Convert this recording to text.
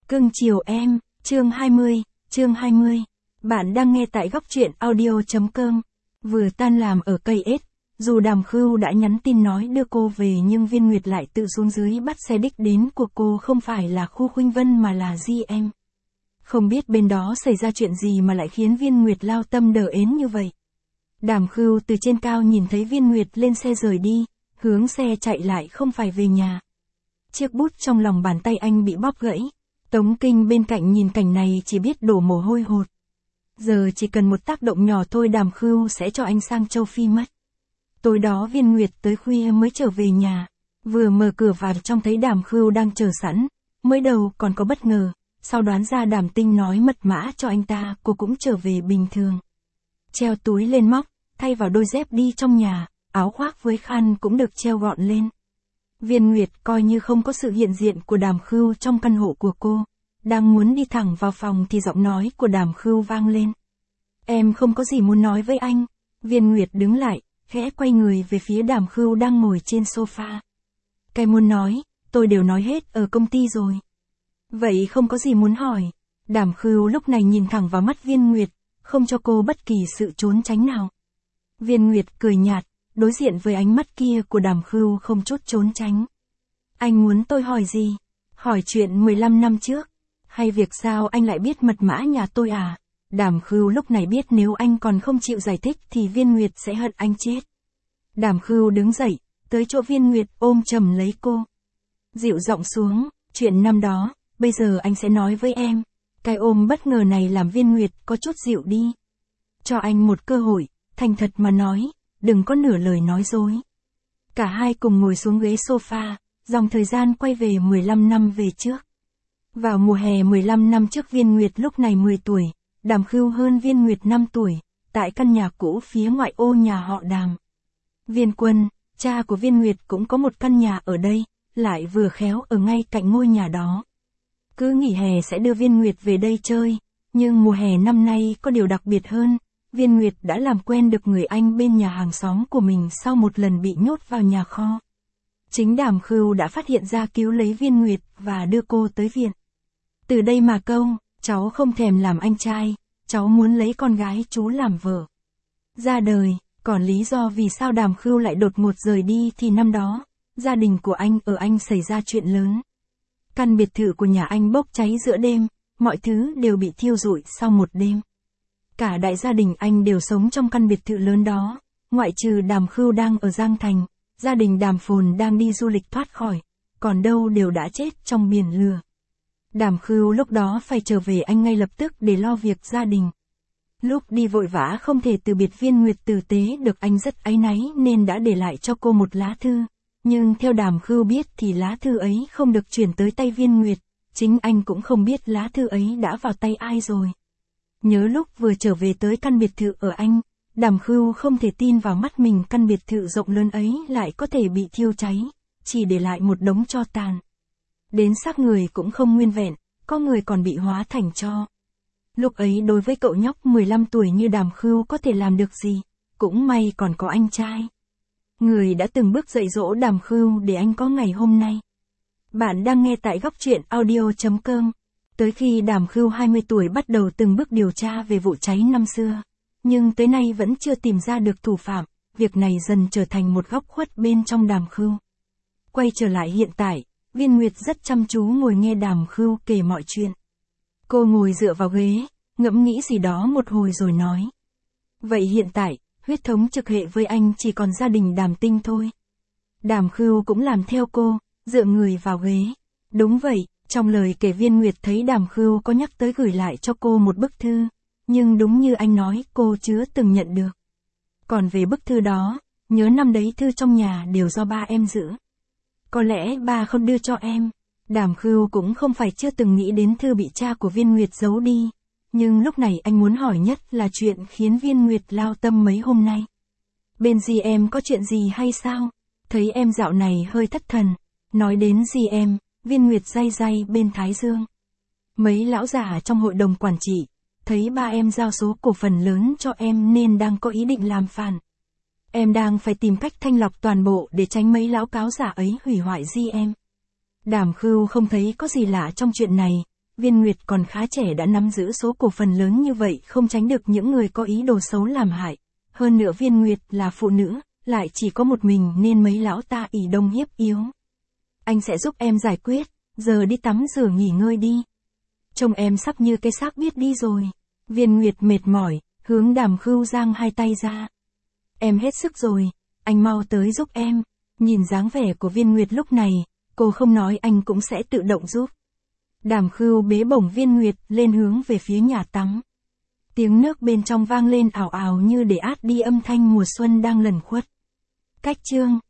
Cưng chiều em, chương 20. Bạn đang nghe tại góc truyện audio.com. Vừa tan làm ở cây ếch, dù Đàm Khưu đã nhắn tin nói đưa cô về nhưng Viên Nguyệt lại tự xuống dưới bắt xe đích đến của cô không phải là khu Khuynh Vân mà là GM. Không biết bên đó xảy ra chuyện gì mà lại khiến Viên Nguyệt lao tâm đờ ến như vậy. Đàm Khưu từ trên cao nhìn thấy Viên Nguyệt lên xe rời đi, hướng xe chạy lại không phải về nhà. Chiếc bút trong lòng bàn tay anh bị bóp gãy. Tống Kinh bên cạnh nhìn cảnh này chỉ biết đổ mồ hôi hột. Giờ chỉ cần một tác động nhỏ thôi Đàm Khưu sẽ cho anh sang châu Phi mất. Tối đó Viên Nguyệt tới khuya mới trở về nhà. Vừa mở cửa vào trong thấy Đàm Khưu đang chờ sẵn. Mới đầu còn có bất ngờ, sau đoán ra Đàm Tinh nói mật mã cho anh ta, cô cũng trở về bình thường. Treo túi lên móc, thay vào đôi dép đi trong nhà, áo khoác với khăn cũng được treo gọn lên. Viên Nguyệt coi như không có sự hiện diện của Đàm Khưu trong căn hộ của cô. Đang muốn đi thẳng vào phòng thì giọng nói của Đàm Khưu vang lên. Em không có gì muốn nói với anh. Viên Nguyệt đứng lại, khẽ quay người về phía Đàm Khưu đang ngồi trên sofa. Cái muốn nói, tôi đều nói hết ở công ty rồi. Vậy không có gì muốn hỏi. Đàm Khưu lúc này nhìn thẳng vào mắt Viên Nguyệt, không cho cô bất kỳ sự trốn tránh nào. Viên Nguyệt cười nhạt, đối diện với ánh mắt kia của Đàm Khưu không chút trốn tránh. Anh muốn tôi hỏi gì? Hỏi chuyện 15 năm trước? Hay việc sao anh lại biết mật mã nhà tôi à? Đàm Khưu lúc này biết nếu anh còn không chịu giải thích thì Viên Nguyệt sẽ hận anh chết. Đàm Khưu đứng dậy, tới chỗ Viên Nguyệt ôm chầm lấy cô. Dịu giọng xuống, chuyện năm đó, bây giờ anh sẽ nói với em. Cái ôm bất ngờ này làm Viên Nguyệt có chút dịu đi. Cho anh một cơ hội, thành thật mà nói. Đừng có nửa lời nói dối. Cả hai cùng ngồi xuống ghế sofa, dòng thời gian quay về 15 năm về trước. Vào mùa hè 15 năm trước Viên Nguyệt lúc này 10 tuổi, Đàm Khưu hơn Viên Nguyệt 5 tuổi, tại căn nhà cũ phía ngoại ô nhà họ Đàm. Viên Quân, cha của Viên Nguyệt cũng có một căn nhà ở đây, lại vừa khéo ở ngay cạnh ngôi nhà đó. Cứ nghỉ hè sẽ đưa Viên Nguyệt về đây chơi, nhưng mùa hè năm nay có điều đặc biệt hơn. Viên Nguyệt đã làm quen được người anh bên nhà hàng xóm của mình sau một lần bị nhốt vào nhà kho. Chính Đàm Khưu đã phát hiện ra cứu lấy Viên Nguyệt và đưa cô tới viện. Từ đây mà câu, cháu không thèm làm anh trai, cháu muốn lấy con gái chú làm vợ. Ra đời, còn lý do vì sao Đàm Khưu lại đột ngột rời đi thì năm đó, gia đình của anh ở Anh xảy ra chuyện lớn. Căn biệt thự của nhà anh bốc cháy giữa đêm, mọi thứ đều bị thiêu rụi sau một đêm. Cả đại gia đình anh đều sống trong căn biệt thự lớn đó, ngoại trừ Đàm Khưu đang ở Giang Thành, gia đình Đàm Phồn đang đi du lịch thoát khỏi, còn đâu đều đã chết trong biển lửa. Đàm Khưu lúc đó phải trở về Anh ngay lập tức để lo việc gia đình. Lúc đi vội vã không thể từ biệt Viên Nguyệt tử tế được anh rất áy náy nên đã để lại cho cô một lá thư. Nhưng theo Đàm Khưu biết thì lá thư ấy không được chuyển tới tay Viên Nguyệt, chính anh cũng không biết lá thư ấy đã vào tay ai rồi. Nhớ lúc vừa trở về tới căn biệt thự ở Anh, Đàm Khưu không thể tin vào mắt mình, căn biệt thự rộng lớn ấy lại có thể bị thiêu cháy, chỉ để lại một đống tro tàn. Đến xác người cũng không nguyên vẹn, có người còn bị hóa thành tro. Lúc ấy đối với cậu nhóc 15 tuổi như Đàm Khưu có thể làm được gì, cũng may còn có anh trai. Người đã từng bước dạy dỗ Đàm Khưu để anh có ngày hôm nay. Bạn đang nghe tại góc truyện audio.com. Tới khi Đàm Khưu 20 tuổi bắt đầu từng bước điều tra về vụ cháy năm xưa. Nhưng tới nay vẫn chưa tìm ra được thủ phạm, việc này dần trở thành một góc khuất bên trong Đàm Khưu. Quay trở lại hiện tại, Viên Nguyệt rất chăm chú ngồi nghe Đàm Khưu kể mọi chuyện. Cô ngồi dựa vào ghế, ngẫm nghĩ gì đó một hồi rồi nói. Vậy hiện tại, huyết thống trực hệ với anh chỉ còn gia đình Đàm Tinh thôi. Đàm Khưu cũng làm theo cô, dựa người vào ghế. Đúng vậy. Trong lời kể Viên Nguyệt thấy Đàm Khưu có nhắc tới gửi lại cho cô một bức thư, nhưng đúng như anh nói cô chưa từng nhận được. Còn về bức thư đó, nhớ năm đấy thư trong nhà đều do ba em giữ. Có lẽ ba không đưa cho em. Đàm Khưu cũng không phải chưa từng nghĩ đến thư bị cha của Viên Nguyệt giấu đi, nhưng lúc này anh muốn hỏi nhất là chuyện khiến Viên Nguyệt lao tâm mấy hôm nay. Bên dì em có chuyện gì hay sao? Thấy em dạo này hơi thất thần. Nói đến dì em, Viên Nguyệt day day bên thái dương. Mấy lão già trong hội đồng quản trị, thấy ba em giao số cổ phần lớn cho em nên đang có ý định làm phản. Em đang phải tìm cách thanh lọc toàn bộ để tránh mấy lão cáo giả ấy hủy hoại GM. Đàm Khưu không thấy có gì lạ trong chuyện này, Viên Nguyệt còn khá trẻ đã nắm giữ số cổ phần lớn như vậy, không tránh được những người có ý đồ xấu làm hại. Hơn nữa Viên Nguyệt là phụ nữ, lại chỉ có một mình nên mấy lão ta ỷ đông hiếp yếu. Anh sẽ giúp em giải quyết, giờ đi tắm rửa nghỉ ngơi đi. Trông em sắp như cái xác biết đi rồi. Viên Nguyệt mệt mỏi, hướng Đàm Khưu giang hai tay ra. Em hết sức rồi, anh mau tới giúp em. Nhìn dáng vẻ của Viên Nguyệt lúc này, cô không nói anh cũng sẽ tự động giúp. Đàm Khưu bế bổng Viên Nguyệt lên hướng về phía nhà tắm. Tiếng nước bên trong vang lên ào ào như để át đi âm thanh mùa xuân đang lẩn khuất. Cách chương